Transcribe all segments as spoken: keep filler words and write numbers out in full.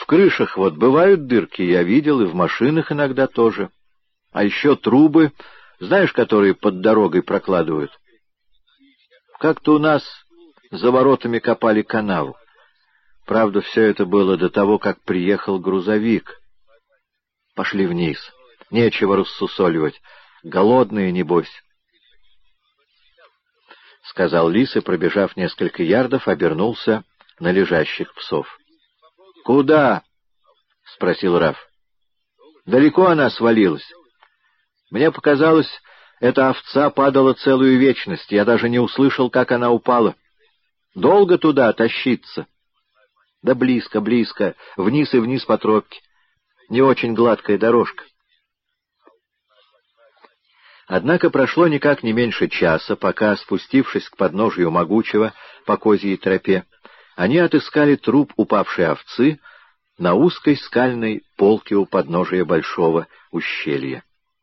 крышах вот бывают дырки, я видел, и в машинах иногда тоже. А еще трубы, знаешь, которые под дорогой прокладывают. Как-то у нас за воротами копали канаву. Правда, все это было до того, как приехал грузовик. Пошли вниз. Нечего рассусоливать. Голодные, небось. — сказал лис и, пробежав несколько ярдов, обернулся на лежащих псов. — Куда? — спросил Раф. — Далеко она свалилась. Мне показалось, эта овца падала целую вечность. Я даже не услышал, как она упала. Долго туда тащиться? — Да близко, близко, вниз и вниз по тропке. Не очень гладкая дорожка. Однако прошло никак не меньше часа, пока, спустившись к подножию могучего по козьей тропе, они отыскали труп упавшей овцы на узкой скальной полке у подножия большого ущелья.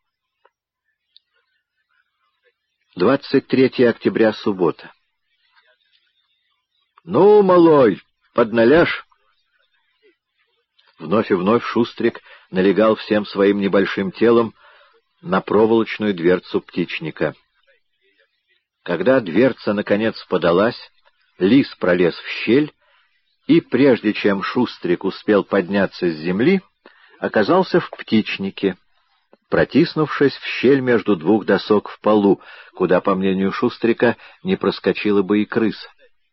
двадцать третьего октября, суббота. — Ну, малой, подналяж? Вновь и вновь Шустрик налегал всем своим небольшим телом на проволочную дверцу птичника. Когда дверца наконец подалась, лис пролез в щель, и, прежде чем Шустрик успел подняться с земли, оказался в птичнике, протиснувшись в щель между двух досок в полу, куда, по мнению Шустрика, не проскочила бы и крыса.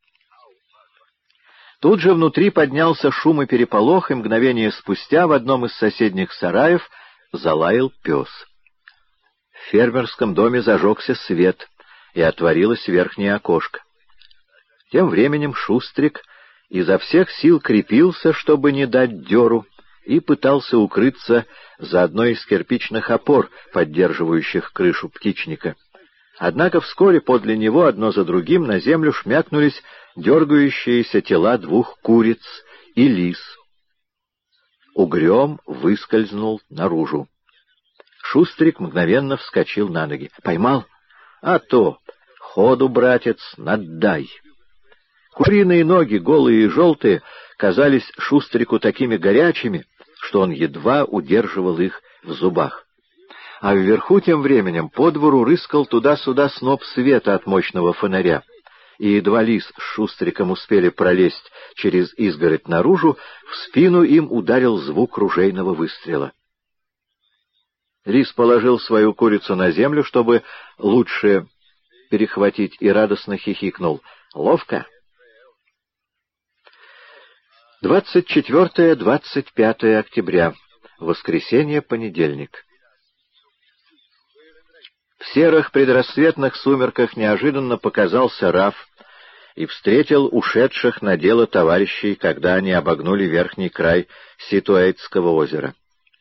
Тут же внутри поднялся шум и переполох, и мгновение спустя в одном из соседних сараев залаял пес. В фермерском доме зажегся свет, и отворилось верхнее окошко. Тем временем Шустрик изо всех сил крепился, чтобы не дать дёру, и пытался укрыться за одной из кирпичных опор, поддерживающих крышу птичника. Однако вскоре подле него одно за другим на землю шмякнулись дергающиеся тела двух куриц и лис. Угрём выскользнул наружу. Шустрик мгновенно вскочил на ноги. «Поймал? А то! Ходу, братец, надай!» Куриные ноги, голые и желтые, казались Шустрику такими горячими, что он едва удерживал их в зубах. А вверху тем временем по двору рыскал туда-сюда сноп света от мощного фонаря, и едва лис с Шустриком успели пролезть через изгородь наружу, в спину им ударил звук ружейного выстрела. Лис положил свою курицу на землю, чтобы лучше перехватить, и радостно хихикнул. «Ловко!» двадцать четвёртое — двадцать пятое октября. Воскресенье, понедельник. В серых предрассветных сумерках неожиданно показался Раф и встретил ушедших на дело товарищей, когда они обогнули верхний край Ситуэйтского озера.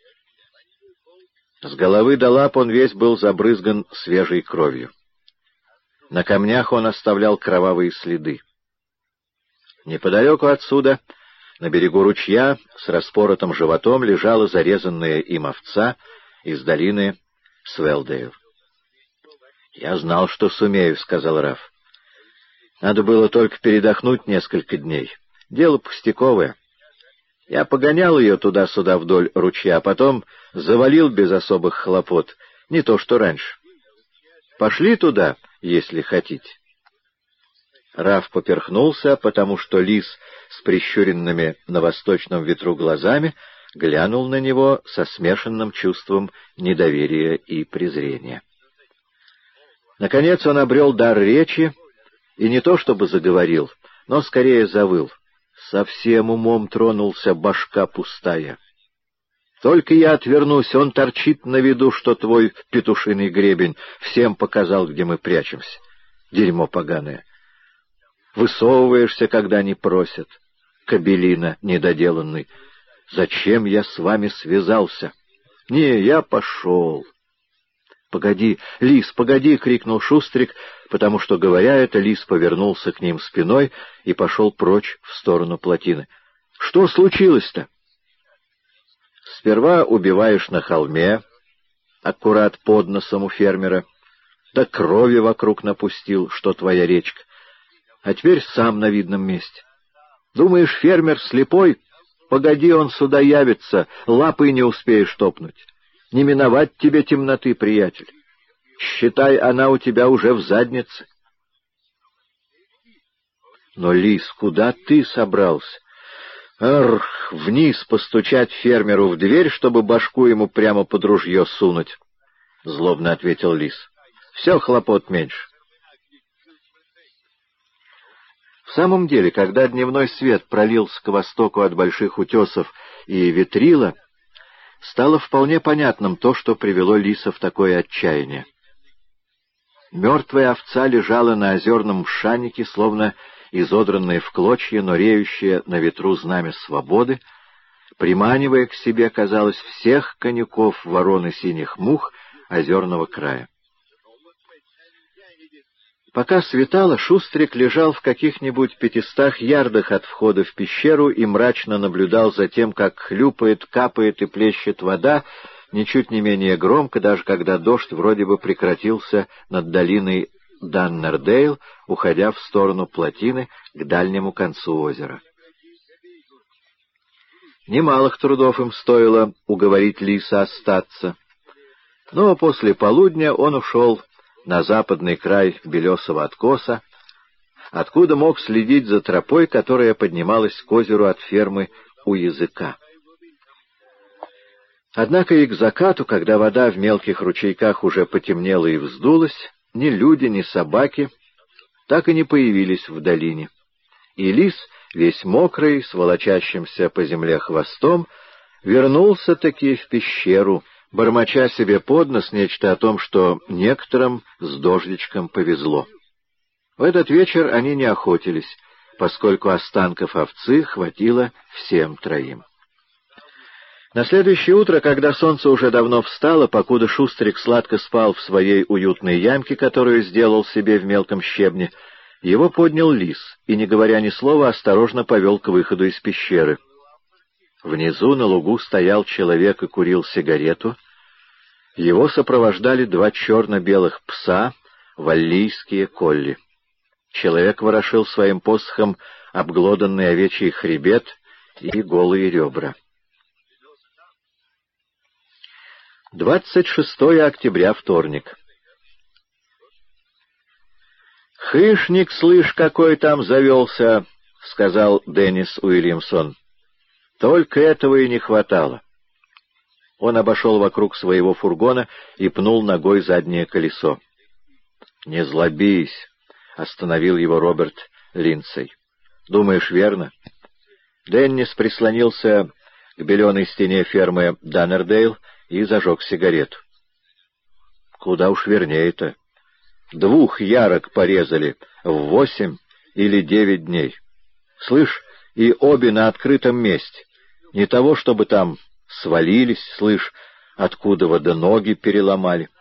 С головы до лап он весь был забрызган свежей кровью. На камнях он оставлял кровавые следы. Неподалеку отсюда, на берегу ручья, с распоротым животом лежала зарезанная им овца из долины Свелдейл. «Я знал, что сумею», — сказал Раф. «Надо было только передохнуть несколько дней. Дело пустяковое. Я погонял ее туда-сюда вдоль ручья, а потом завалил без особых хлопот, не то что раньше. Пошли туда, если хотите». Раф поперхнулся, потому что лис с прищуренными на восточном ветру глазами глянул на него со смешанным чувством недоверия и презрения. Наконец он обрел дар речи, и не то чтобы заговорил, но скорее завыл. Совсем умом тронулся, башка пустая. Только я отвернусь, он торчит на виду, что твой петушиный гребень всем показал, где мы прячемся. Дерьмо поганое. Высовываешься, когда не просят. Кобелина недоделанный. Зачем я с вами связался? Не, я пошел. «Погоди, лис, погоди!» — крикнул Шустрик, потому что, говоря это, лис повернулся к ним спиной и пошел прочь в сторону плотины. «Что случилось-то?» «Сперва убиваешь на холме, аккурат под носом у фермера, да крови вокруг напустил, что твоя речка, а теперь сам на видном месте. Думаешь, фермер слепой? Погоди, он сюда явится, лапой не успеешь топнуть. Не миновать тебе темноты, приятель. Считай, она у тебя уже в заднице. Но, Лис, куда ты собрался? Эх, вниз постучать фермеру в дверь, чтобы башку ему прямо под ружье сунуть, — злобно ответил Лис. Все хлопот меньше. В самом деле, когда дневной свет пролился к востоку от больших утесов и ветрила, стало вполне понятным то, что привело Лиса в такое отчаяние. Мертвая овца лежала на озерном шанике, словно изодранная в клочья, но реющая на ветру знамя свободы, приманивая к себе, казалось, всех конюков, ворон и синих мух озерного края. Пока светало, Шустрик лежал в каких-нибудь пятистах ярдах от входа в пещеру и мрачно наблюдал за тем, как хлюпает, капает и плещет вода, ничуть не менее громко, даже когда дождь вроде бы прекратился над долиной Даннердейл, уходя в сторону плотины к дальнему концу озера. Немалых трудов им стоило уговорить Лиса остаться, но после полудня он ушел на западный край Белесого откоса, откуда мог следить за тропой, которая поднималась к озеру от фермы у языка. Однако и к закату, когда вода в мелких ручейках уже потемнела и вздулась, ни люди, ни собаки так и не появились в долине. И лис, весь мокрый, с волочащимся по земле хвостом, вернулся-таки в пещеру, бормоча себе под нос нечто о том, что некоторым с дождичком повезло. В этот вечер они не охотились, поскольку останков овцы хватило всем троим. На следующее утро, когда солнце уже давно встало, покуда Шустрик сладко спал в своей уютной ямке, которую сделал себе в мелком щебне, его поднял лис и, не говоря ни слова, осторожно повел к выходу из пещеры. Внизу на лугу стоял человек и курил сигарету. Его сопровождали два черно-белых пса, валлийские колли. Человек ворошил своим посохом обглоданный овечий хребет и голые ребра. двадцать шестое октября, вторник. «Хышник, слышь, какой там завелся», — сказал Деннис Уильямсон. «Только этого и не хватало». Он обошел вокруг своего фургона и пнул ногой заднее колесо. «Не злобись», — остановил его Роберт Линдсей. «Думаешь, верно?» Деннис прислонился к беленой стене фермы Даннердейл и зажег сигарету. «Куда уж вернее-то. Двух ярок порезали в восемь или девять дней. Слышь, и обе на открытом месте. Не того, чтобы там свалились, слышь, откуда вода ноги переломали.